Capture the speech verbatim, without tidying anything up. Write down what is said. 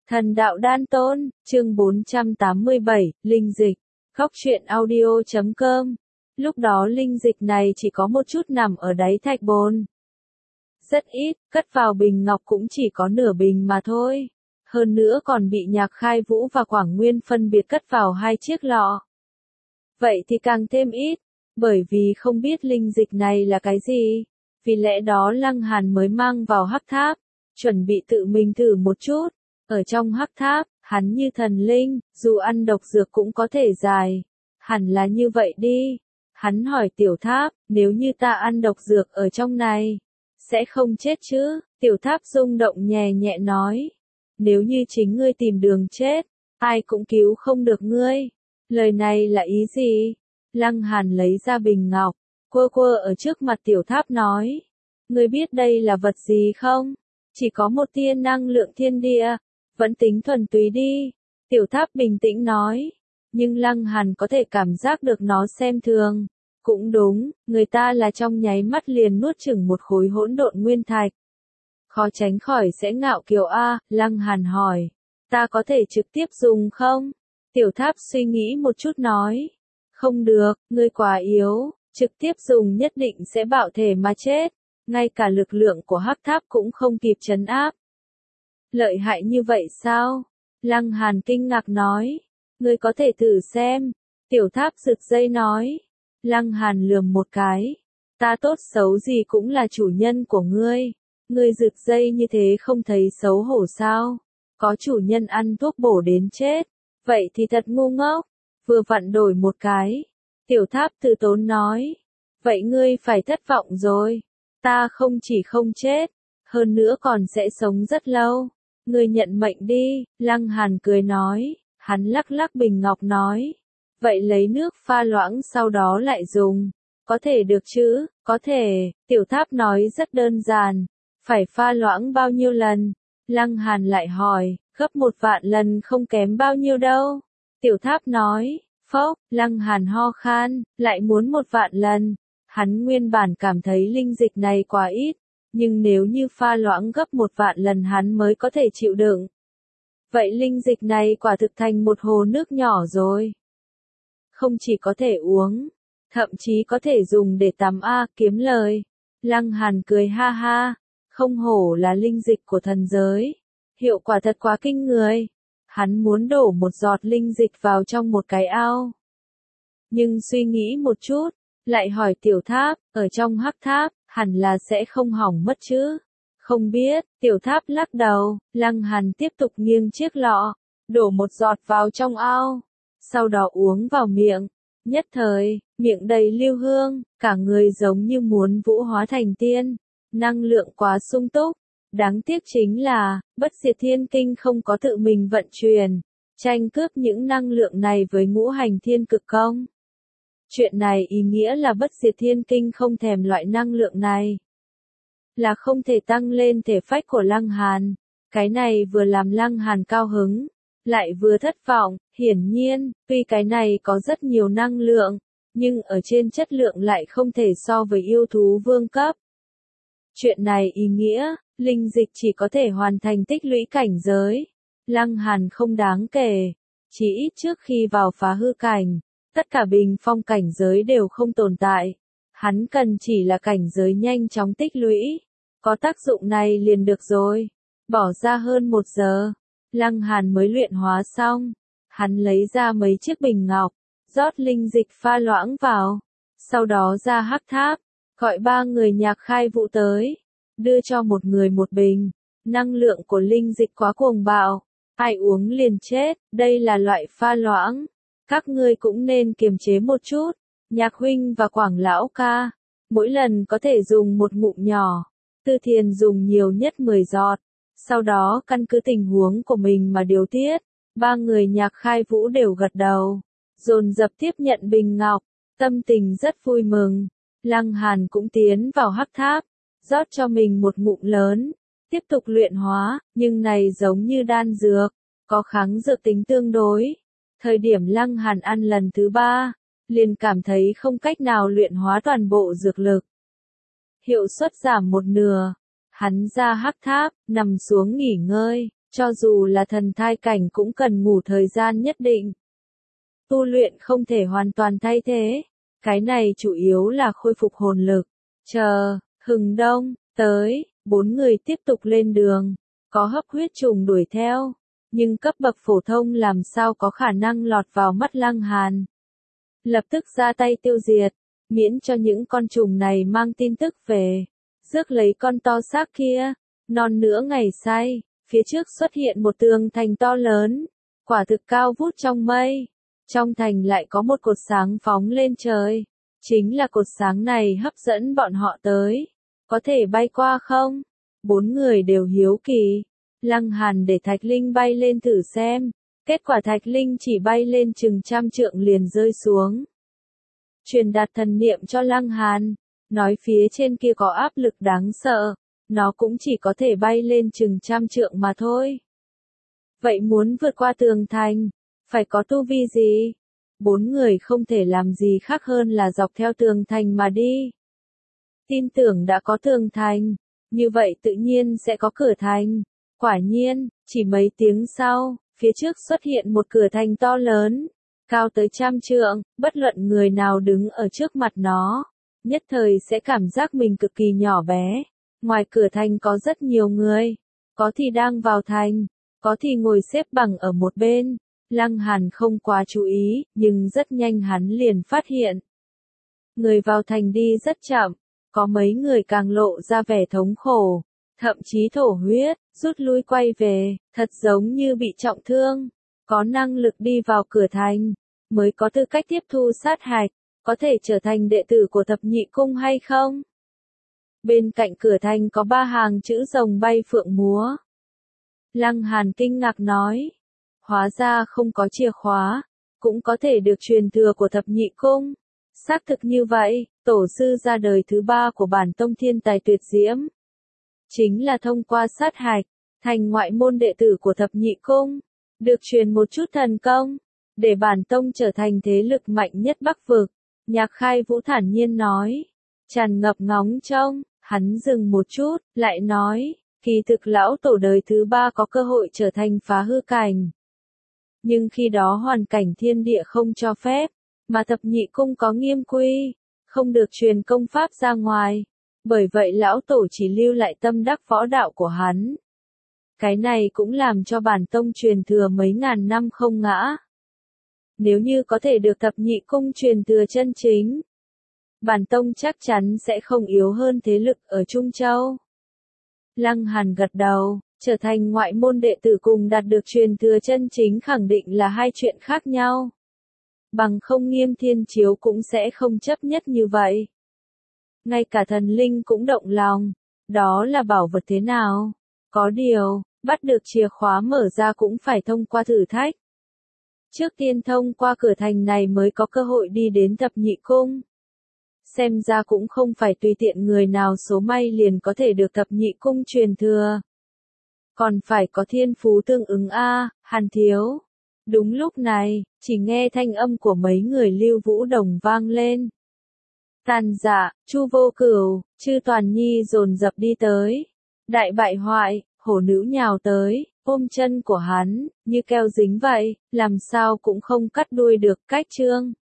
Thần đạo đan tôn, chương bốn trăm tám mươi bảy, linh dịch. Góc truyện audio chấm com. Lúc đó linh dịch này chỉ có một chút nằm ở đáy thạch bồn. Rất ít, cất vào bình ngọc cũng chỉ có nửa bình mà thôi. Hơn nữa còn bị Nhạc Khai Vũ và Quảng Nguyên phân biệt cất vào hai chiếc lọ. Vậy thì càng thêm ít, bởi vì không biết linh dịch này là cái gì. Vì lẽ đó Lăng Hàn mới mang vào hắc tháp, chuẩn bị tự mình thử một chút. Ở trong hắc tháp, hắn như thần linh, dù ăn độc dược cũng có thể dài. Hẳn là như vậy đi. Hắn hỏi tiểu tháp, nếu như ta ăn độc dược ở trong này, sẽ không chết chứ? Tiểu tháp rung động nhẹ nhẹ nói. Nếu như chính ngươi tìm đường chết, ai cũng cứu không được ngươi. Lời này là ý gì? Lăng Hàn lấy ra bình ngọc, quơ quơ ở trước mặt tiểu tháp nói. Ngươi biết đây là vật gì không? Chỉ có một tia năng lượng thiên địa. Vẫn tính thuần túy đi. Tiểu tháp bình tĩnh nói. Nhưng Lăng Hàn có thể cảm giác được nó xem thường. Cũng đúng, người ta là trong nháy mắt liền nuốt chửng một khối hỗn độn nguyên thạch. Khó tránh khỏi sẽ ngạo kiều a. Lăng Hàn hỏi. Ta có thể trực tiếp dùng không? Tiểu tháp suy nghĩ một chút nói. Không được, ngươi quá yếu. Trực tiếp dùng nhất định sẽ bạo thể mà chết. Ngay cả lực lượng của hắc tháp cũng không kịp trấn áp. Lợi hại như vậy sao? Lăng Hàn kinh ngạc nói. Ngươi có thể thử xem. Tiểu tháp rực dây nói. Lăng Hàn lườm một cái. Ta tốt xấu gì cũng là chủ nhân của ngươi. Ngươi rực dây như thế không thấy xấu hổ sao? Có chủ nhân ăn thuốc bổ đến chết. Vậy thì thật ngu ngốc. Vừa vặn đổi một cái. Tiểu tháp từ tốn nói. Vậy ngươi phải thất vọng rồi. Ta không chỉ không chết. Hơn nữa còn sẽ sống rất lâu. Ngươi nhận mệnh đi, Lăng Hàn cười nói, hắn lắc lắc bình ngọc nói. Vậy lấy nước pha loãng sau đó lại dùng. Có thể được chứ, có thể, tiểu tháp nói rất đơn giản. Phải pha loãng bao nhiêu lần? Lăng Hàn lại hỏi, gấp một vạn lần không kém bao nhiêu đâu. Tiểu tháp nói, phốc, Lăng Hàn ho khan, lại muốn một vạn lần. Hắn nguyên bản cảm thấy linh dịch này quá ít. Nhưng nếu như pha loãng gấp một vạn lần hắn mới có thể chịu đựng. Vậy linh dịch này quả thực thành một hồ nước nhỏ rồi. Không chỉ có thể uống, thậm chí có thể dùng để tắm a, kiếm lời. Lăng Hàn cười ha ha, không hổ là linh dịch của thần giới. Hiệu quả thật quá kinh người. Hắn muốn đổ một giọt linh dịch vào trong một cái ao. Nhưng suy nghĩ một chút, lại hỏi tiểu tháp, ở trong hắc tháp, hẳn là sẽ không hỏng mất chứ. Không biết, tiểu tháp lắc đầu, Lăng Hàn tiếp tục nghiêng chiếc lọ, đổ một giọt vào trong ao, sau đó uống vào miệng. Nhất thời, miệng đầy lưu hương, cả người giống như muốn vũ hóa thành tiên, năng lượng quá sung túc. Đáng tiếc chính là, Bất Diệt Thiên Kinh không có tự mình vận chuyển, tranh cướp những năng lượng này với ngũ hành thiên cực công. Chuyện này ý nghĩa là Bất Diệt Thiên Kinh không thèm loại năng lượng này. Là không thể tăng lên thể phách của Lăng Hàn. Cái này vừa làm Lăng Hàn cao hứng, lại vừa thất vọng. Hiển nhiên, tuy cái này có rất nhiều năng lượng, nhưng ở trên chất lượng lại không thể so với yêu thú vương cấp. Chuyện này ý nghĩa, linh dịch chỉ có thể hoàn thành tích lũy cảnh giới. Lăng Hàn không đáng kể. Chỉ ít trước khi vào phá hư cảnh. Tất cả bình phong cảnh giới đều không tồn tại. Hắn cần chỉ là cảnh giới nhanh chóng tích lũy. Có tác dụng này liền được rồi. Bỏ ra hơn một giờ. Lăng Hàn mới luyện hóa xong. Hắn lấy ra mấy chiếc bình ngọc. Rót linh dịch pha loãng vào. Sau đó ra hắc tháp. Gọi ba người Nhạc Khai Vũ tới. Đưa cho một người một bình. Năng lượng của linh dịch quá cuồng bạo. Ai uống liền chết. Đây là loại pha loãng. Các ngươi cũng nên kiềm chế một chút. Nhạc huynh và Quảng lão ca. Mỗi lần có thể dùng một ngụm nhỏ. Tư Thiền dùng nhiều nhất mười giọt. Sau đó căn cứ tình huống của mình mà điều tiết. Ba người Nhạc Khai Vũ đều gật đầu. Dồn dập tiếp nhận bình ngọc. Tâm tình rất vui mừng. Lăng Hàn cũng tiến vào hắc tháp. Rót cho mình một ngụm lớn. Tiếp tục luyện hóa. Nhưng này giống như đan dược. Có kháng dược tính tương đối. Thời điểm Lăng Hàn ăn lần thứ ba, liền cảm thấy không cách nào luyện hóa toàn bộ dược lực. Hiệu suất giảm một nửa. Hắn ra hắc tháp, nằm xuống nghỉ ngơi. Cho dù là thần thai cảnh cũng cần ngủ thời gian nhất định. Tu luyện không thể hoàn toàn thay thế. Cái này chủ yếu là khôi phục hồn lực. Chờ, hừng đông, tới, bốn người tiếp tục lên đường. Có hấp huyết trùng đuổi theo. Nhưng cấp bậc phổ thông làm sao có khả năng lọt vào mắt Lăng Hàn. Lập tức ra tay tiêu diệt. Miễn cho những con trùng này mang tin tức về. Rước lấy con to xác kia. Non nữa ngày say. Phía trước xuất hiện một tường thành to lớn. Quả thực cao vút trong mây. Trong thành lại có một cột sáng phóng lên trời. Chính là cột sáng này hấp dẫn bọn họ tới. Có thể bay qua không? Bốn người đều hiếu kỳ. Lăng Hàn để Thạch Linh bay lên thử xem. Kết quả Thạch Linh chỉ bay lên chừng trăm trượng liền rơi xuống. Truyền đạt thần niệm cho Lăng Hàn. Nói phía trên kia có áp lực đáng sợ. Nó cũng chỉ có thể bay lên chừng trăm trượng mà thôi. Vậy muốn vượt qua tường thành, phải có tu vi gì? Bốn người không thể làm gì khác hơn là dọc theo tường thành mà đi. Tin tưởng đã có tường thành, như vậy tự nhiên sẽ có cửa thành. Quả nhiên, chỉ mấy tiếng sau, phía trước xuất hiện một cửa thành to lớn, cao tới trăm trượng, bất luận người nào đứng ở trước mặt nó, nhất thời sẽ cảm giác mình cực kỳ nhỏ bé. Ngoài cửa thành có rất nhiều người, có thì đang vào thành, có thì ngồi xếp bằng ở một bên. Lăng Hàn không quá chú ý, nhưng rất nhanh hắn liền phát hiện. Người vào thành đi rất chậm, có mấy người càng lộ ra vẻ thống khổ, thậm chí thổ huyết, rút lui quay về, thật giống như bị trọng thương. Có năng lực đi vào cửa thành, mới có tư cách tiếp thu sát hạch, có thể trở thành đệ tử của thập nhị cung hay không? Bên cạnh cửa thành có ba hàng chữ rồng bay phượng múa. Lăng Hàn kinh ngạc nói. Hóa ra không có chìa khóa, cũng có thể được truyền thừa của thập nhị cung. Xác thực như vậy, tổ sư ra đời thứ ba của bản tông thiên tài tuyệt diễm. Chính là thông qua sát hạch, thành ngoại môn đệ tử của thập nhị cung. Được truyền một chút thần công, để bản tông trở thành thế lực mạnh nhất Bắc vực. Nhạc Khai Vũ thản nhiên nói. Tràn ngập ngóng trông, hắn dừng một chút, lại nói. Kỳ thực lão tổ đời thứ ba có cơ hội trở thành phá hư cảnh. Nhưng khi đó hoàn cảnh thiên địa không cho phép, mà thập nhị cung có nghiêm quy, không được truyền công pháp ra ngoài. Bởi vậy lão tổ chỉ lưu lại tâm đắc võ đạo của hắn. Cái này cũng làm cho bản tông truyền thừa mấy ngàn năm không ngã. Nếu như có thể được thập nhị cung truyền thừa chân chính, bản tông chắc chắn sẽ không yếu hơn thế lực ở Trung Châu. Lăng Hàn gật đầu, trở thành ngoại môn đệ tử cùng đạt được truyền thừa chân chính khẳng định là hai chuyện khác nhau. Bằng không Nghiêm Thiên Chiếu cũng sẽ không chấp nhất như vậy. Ngay cả thần linh cũng động lòng, đó là bảo vật thế nào? Có điều, bắt được chìa khóa mở ra cũng phải thông qua thử thách. Trước tiên thông qua cửa thành này mới có cơ hội đi đến thập nhị cung. Xem ra cũng không phải tùy tiện người nào số may liền có thể được thập nhị cung truyền thừa. Còn phải có thiên phú tương ứng a, Hàn thiếu. Đúng lúc này, chỉ nghe thanh âm của mấy người Lưu Vũ Đồng vang lên. Tàn Dạ, Chu Vô Cửu, Chư Toàn Nhi dồn dập đi tới. Đại bại hoại, hổ nữ nhào tới, ôm chân của hắn, như keo dính vậy, làm sao cũng không cắt đuôi được. Cách chương